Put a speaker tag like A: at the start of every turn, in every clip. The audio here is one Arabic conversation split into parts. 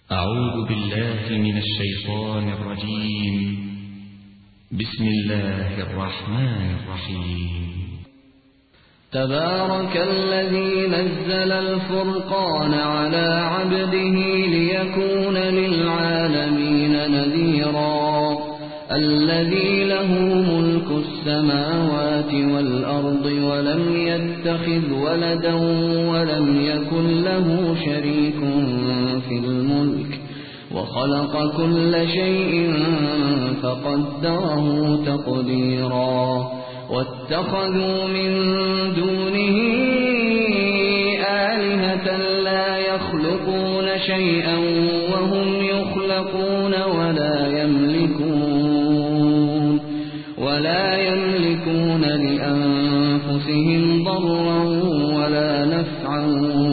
A: أعوذ بالله من الشيطان الرجيم. بسم الله الرحمن الرحيم.
B: تبارك الذي نزل الفرقان على عبده ليكون للعالمين نذيرا. الذي له ملك السماوات والأرض ولم يتخذ ولدا ولم يكن له شريك في الملك وخلق كل شيء فقدره تقديرا. واتخذوا من دونه آلهة لا يخلقون شيئا وهم يخلقون ولا يملكون لأنفسهم ضرا ولا نفعا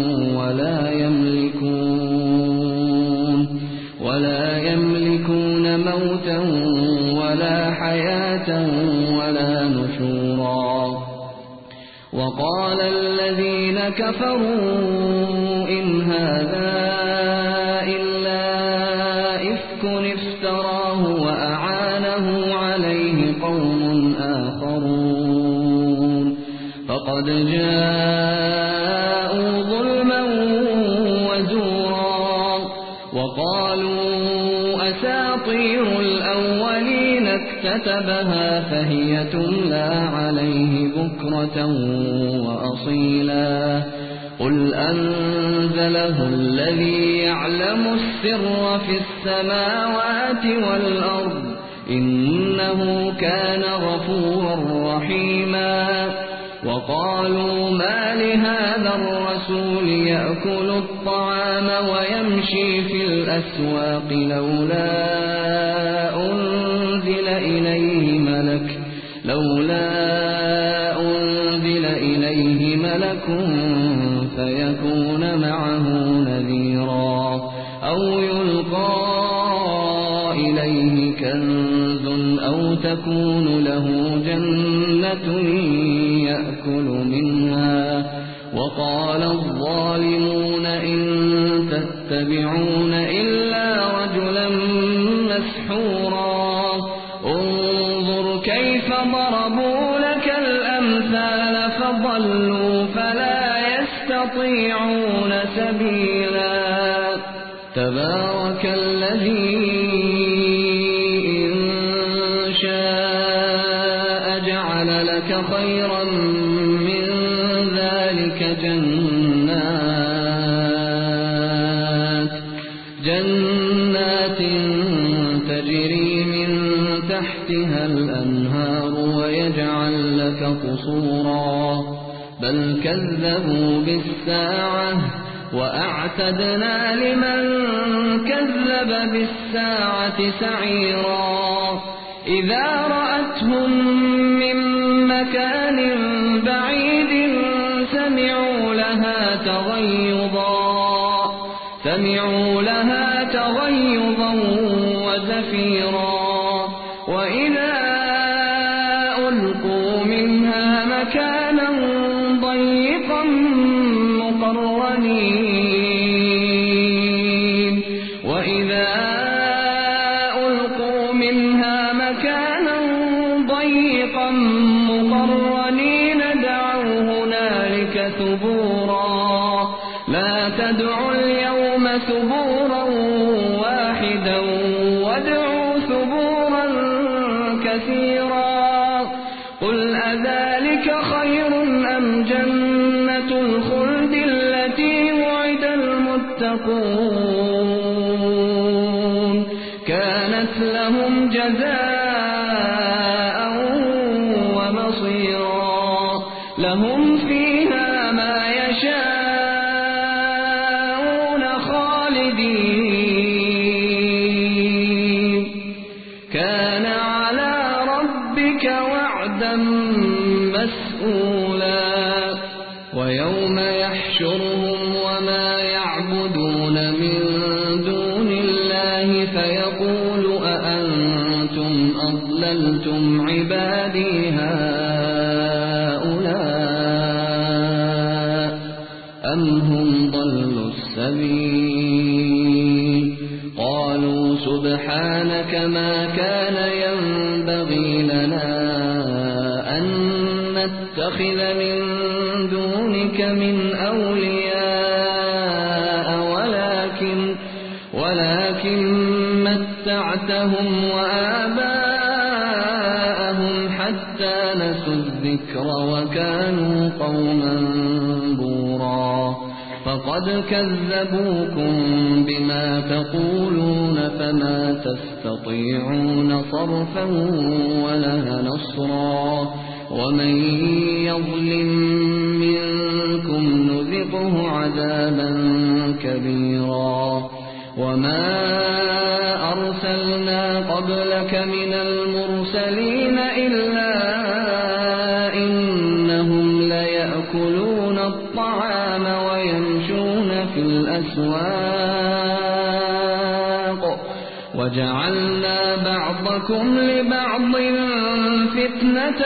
B: ولا يملكون موتا ولا حياة ولا نشورا. وقال الذين كفروا إن هذا إلا إفك افتراه وأعانه عليه قوم آخرون فقد جاءوا ظلما وزورا. وقالوا أساطير الأولين اكتتبها فهي تملى عليه بكرة وأصيلا. قل أنزله الذي يعلم السر في السماوات والأرض إنه كان غفورا رحيما. وقالوا ما لهذا الرسول يأكل الطعام ويمشي في الأسواق لولا أنزل إليه ملك فيكون معه نذيرا. أو يلقى إليه كنز أو تكون له جنة يأكل منها. وقال الظالمون إن تتبعون إلا رجلا مسحورا. انظر كيف ضربوا لك الأمثال فضلوا فلا يستطيعون سبيلا. تبارك الذي إن شاء جعل لك خيرا من ذلك جنات تجري من تحتها الأنهار ويجعل لك قصورا. بل كذبوا بالساعة وأعتدنا لمن كذب بالساعة سعيرا. إذا رأتهم من مكان بعيد سمعوا لها تغيظا وزفيرا. وإذا ألقوا منها مكانا ضيقا مقرنين دعوا هنالك ثبورا. لا تدعوا اليوم ثبورا واحدا وادعوا ثبورا كثيرا. قل أذلك خير أم جنة الخلد التي وعد المتقون كانت لهم جزاء ومصيرا. لهم فيها ما يشاءون خالدين كان على ربك وعدا مسئولا. ويوم يحشرهم وما يعبدون من دون الله فيقول أأنتم أضللتم عبادي هؤلاء أم هم ضلوا السبيل. سبحانك ما كان ينبغي لنا أن نتخذ من دونك من أولياء ولكن متعتهم وآباءهم حتى نسوا الذكر وكانوا قوما بورا فقد كذبوكم بما تقولون فما تستطيعون صرفا ولا نصرا ومن يظلم منكم نذقه عذابا كبيرا وما أرسلنا قبلك من المرسلين إلا إنهم ليأكلون الطعام ويمشون في الأسواق وجعلنا بعضكم لبعض فتنة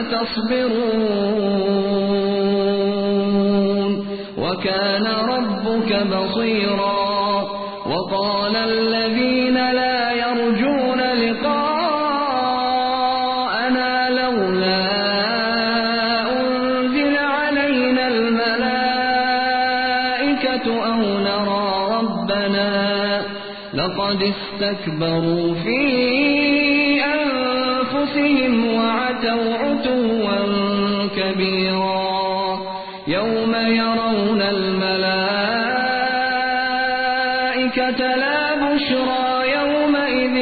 B: أتصبرون وكان ربك بصيرا وقال الذين لا يرجون لقاءنا لولا أنزل علينا الملائكة أو نرى ربنا لقد استكبروا في أنفسهم وعتوا عتوا كبيرا يوم يرون الملائكة لا بشرى يومئذ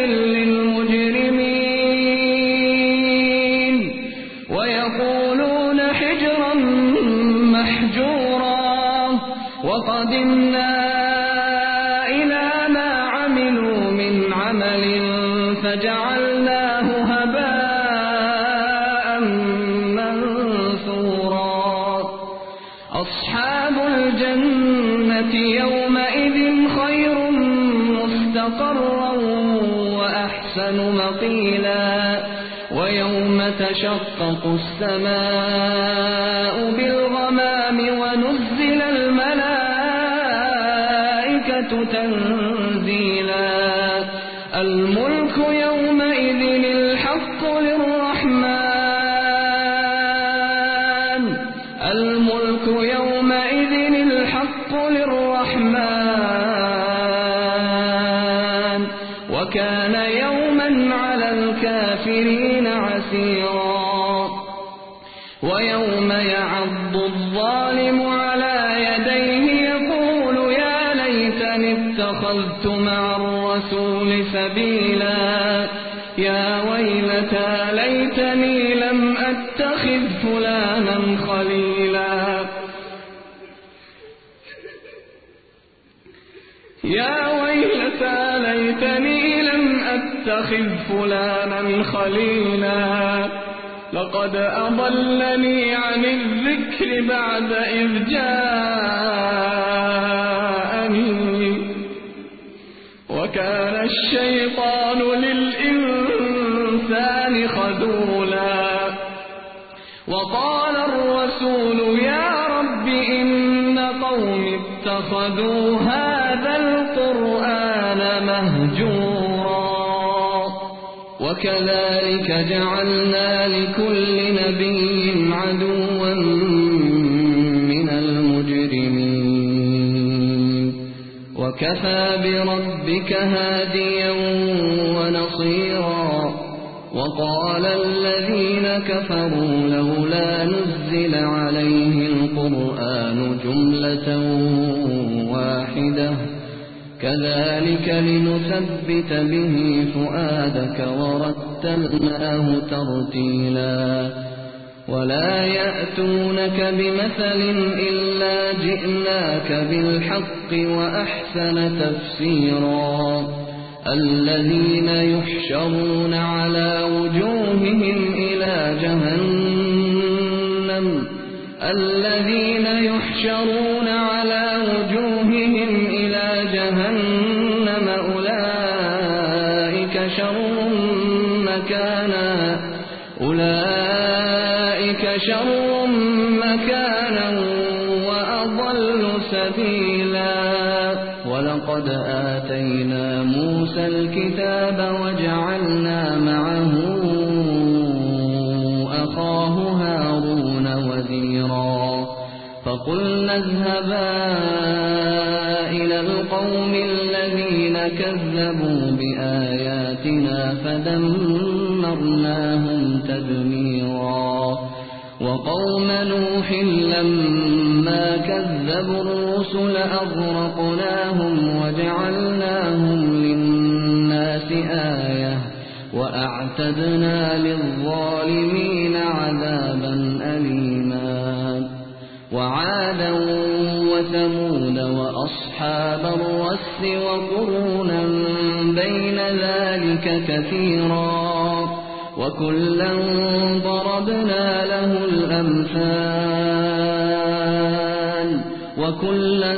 B: للمجرمين ويقولون حجرا محجورا وقدمنا إلى ما عملوا من عمل فجعلناه هباء منثورا أصحاب الجنة يومئذ خير مستقرا وأحسن مقيلا ويوم تشقق السماء بالغمام ونزل الملائكة تنزيلا الملك يومئذ الحق للرحمن الملك يومئذ الحق للرحمن وكان يوما على الكافرين عسيرا ويوم يعض الظالم على يديه يقول يا ليتني اتخذت مع الرسول سبيلا يا ويلتى ليتني لم أتخذ فلانا خليلا يا ويلتى ليتني لم أتخذ فلانا خليلا لقد أضلني عن الذكر بعد إذ جاءني وكان الشيطان للإنسان خذولا وقال الرسول يا رب إن قوم اتخذوا هذا القرآن مهجورا وكذلك جعلنا لكل نبي عدوا من المجرمين وكفى بربك هاديا ونصيرا وقال الذين كفروا لولا نزل عليه القرآن جملة واحدة كذلك لنثبت به فؤادك ورتلناه ترتيلا ولا يأتونك بمثل إلا جئناك بالحق وأحسن تفسيرا الذين يحشرون على وجوههم إلى جهنم الذين يحشرون على وجوههم إلى جهنم أولئك شر مكانا وأضل سبيلا ولقد آتينا موسى الكتاب وجعلنا معه أخاه هارون وزيرا فقلنا اذهبا إلى القوم الذين كذبوا بآياتنا فدمرناهم تدميرا وقوم نوح لما كذبوا الرسل أغرقناهم وجعلناهم للناس آية وأعتدنا للظالمين عذابا أليما وعادا وثمود وأصحاب الرس وقرونا بين ذلك كثيرا وكلا ضربنا له الأمثال وكلا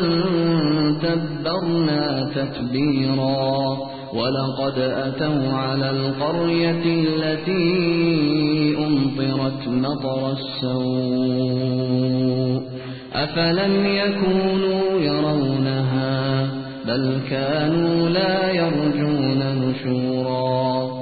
B: تبرنا تتبيرا ولقد أتوا على القرية التي أمطرت مطر السوء أفلم يكونوا يرونها بل كانوا لا يرجون نشورا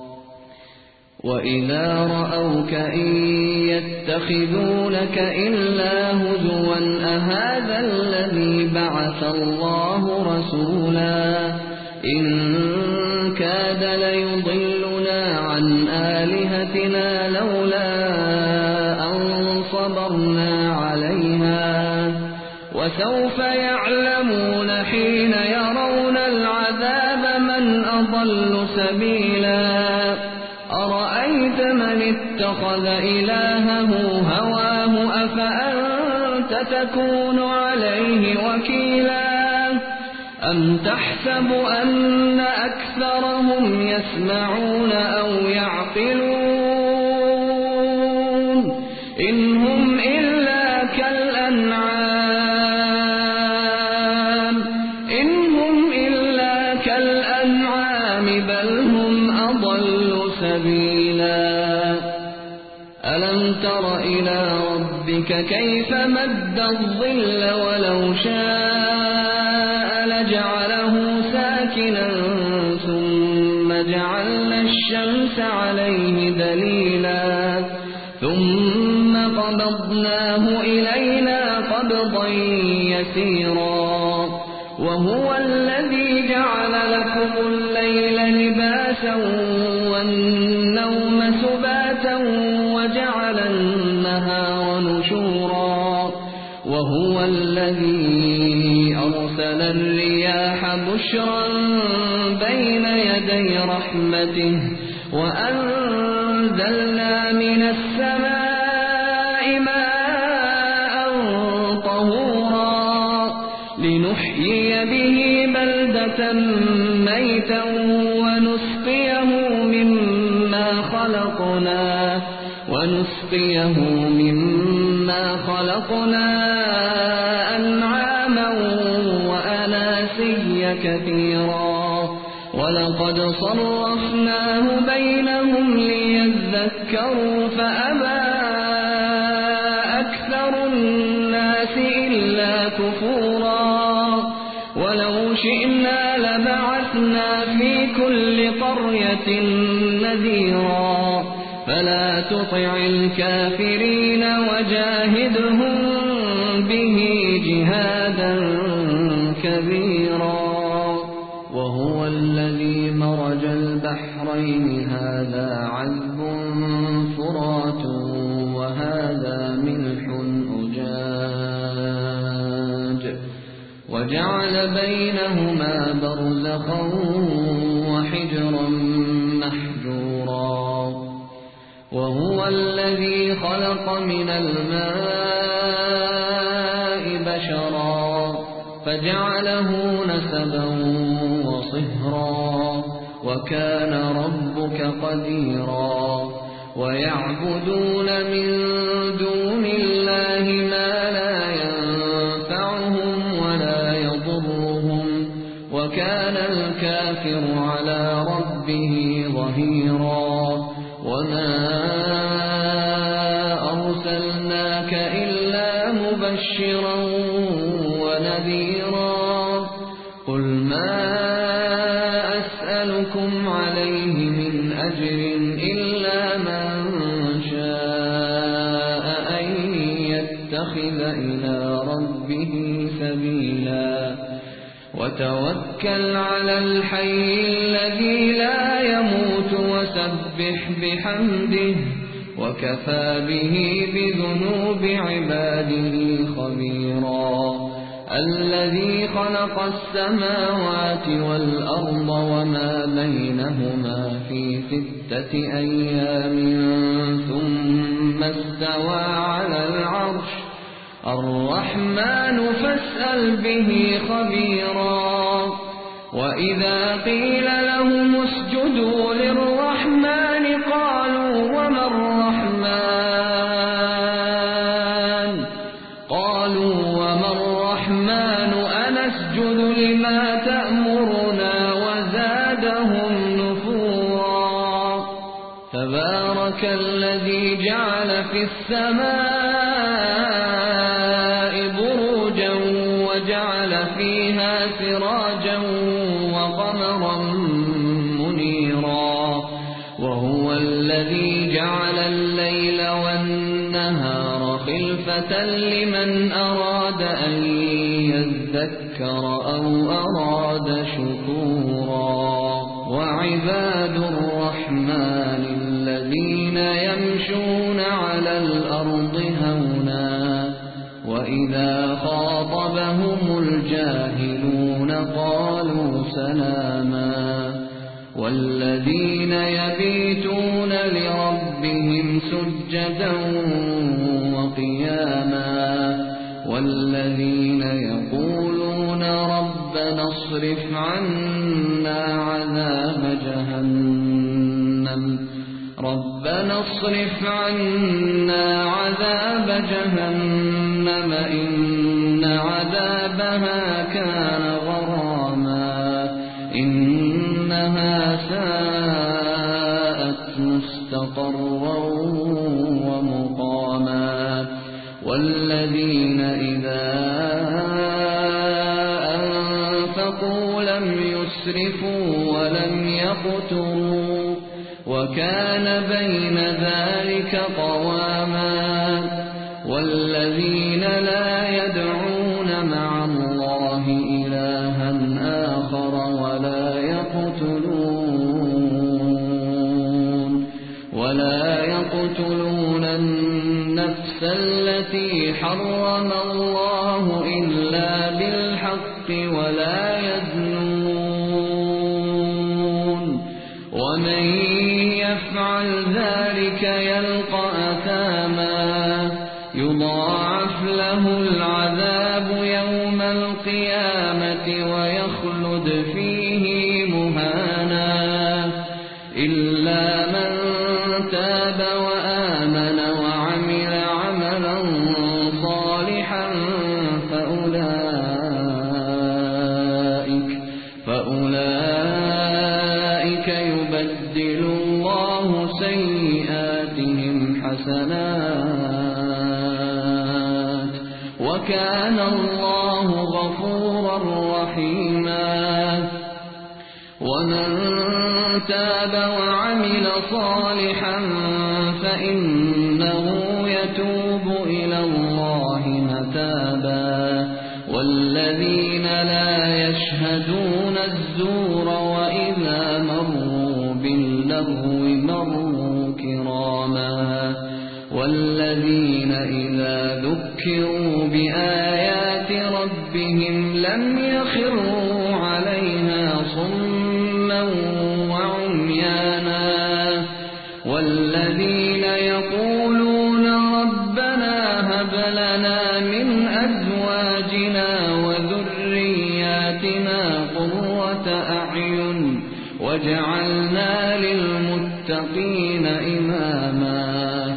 B: وإذا رأوك إن يتخذونك إلا هزوا أهذا الذي بعث الله رسولا إن كاد ليضلنا عن آلهتنا لولا أن صبرنا عليها وسوف يعلمون حين يرون العذاب من أضل سبيلا أرأيت من اتخذ إلهه هواه أفأنت تكون عليه وكيلا أم تحسب أن أكثرهم يسمعون أو يعقلون إن هم إلا كالأنعام بل هم أضل سبيلا ألم تر إلى ربك كيف مد الظل ولو شاء لجعله ساكنا ثم جعلنا الشمس عليه دليلا ثم قبضناه إلينا قبضا يسيرا وهو الذي جعل لكم الليل لباسا والنوم سباتا وجعل النهار نشورا وهو الذي أرسل الرياح بشرا بين يدي رحمته وأنزلنا من السماء ماء طهورا لنحيي به بلدة ميتا ونسقيه مما خلقنا أنعاما وأناسيا كثيرا ولقد صرفناه بينهم ليذكروا فأبى أكثر الناس إلا كفورا ولو شئنا لبعثنا في كل قرية نذيرا فلا تطع الكافرين وجاهدهم به جهادا كبيرا وهو الذي مرج البحرين هذا عذب فرات وهذا ملح أجاج وجعل بينهما برزخا وحجرا محجورا وهو الذي خلق من الماء بشرا فجعله نسبا وصهرا وكان ربك قديرا ويعبدون من دون الله ما لا ينفعهم ولا يضرهم وكان الكافر على ربه ظهيرا وما أرسلناك إلا مبشرا ونذيرا قل ما أسألكم عليه من أجر إلا من شاء أن يتخذ إلى ربه سبيلا وتوكل على الحي الذي لا يموت وسبح بحمده وكفى به بذنوب عباده خبيرا الذي خلق السماوات والأرض وما بينهما في 6 أيام ثم استوى على العرش الرحمن فاسأل به خبيرا وإذا قيل لهم اسجدوا للرحمن قالوا وما الرحمن أنسجد لما تأمرنا وزادهم نفورا تبارك الذي جعل في السماء بروجا وجعل فيها سراجا وقمرا منيرا وهو الذي جعل الليل والنهار خلفة لمن أراد أن يذكر أو أراد شكورا وعباد الرحمن الذين يمشون على الأرض هونا وإذا خاطبهم الجاهلون قالوا سلاما والذين يبيتون لربهم سجدا وقياما والذين يقولون ربنا اصرف عنا عذاب جهنم إن عذابها كان غراما إنها ساءت مستقرا ومقاما والذين إذا أنفقوا لم يسرفوا ولم يقتروا وكان بين ذلك قواما والذين لا يدعون مع الله إلها آخر ولا يقتلون النفس التي حرم الله إلا بالحق ولا يزنون ومن يفعل ذلك يلقى أثاما يضاعف له العذاب يوم القيامة ويخلد فيه مهانا إلا من تاب وآمن وعمل عملا صالحا فأولئك يبدل الله سيئاتهم حسنات وكان الله غفورا رحيما ومن تاب وعمل صالحا فإنه يتوب إلى الله متابا والذين لا يشهدون الزور وإذا مروا باللغو مروا كراما والذين إذا ذكروا بآيات ربهم لم يخروا عليها صما وعميانا والذين يقولون ربنا هب لنا من أزواجنا وذرياتنا قرة أعين واجعلنا للمتقين إماما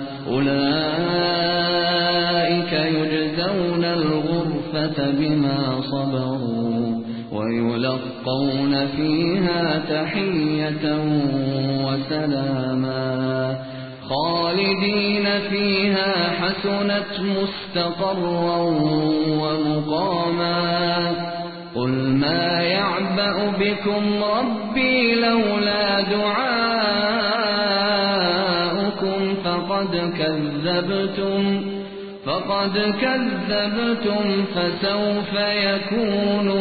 B: أولئك يجزون الغرفة بما صبروا ويلقون فيها تحية وسلاما خالدين فيها حسنت مستقرا ومقاما قل ما يعبأ بكم ربي لولا دعاؤكم فقد كذبتم فسوف يكون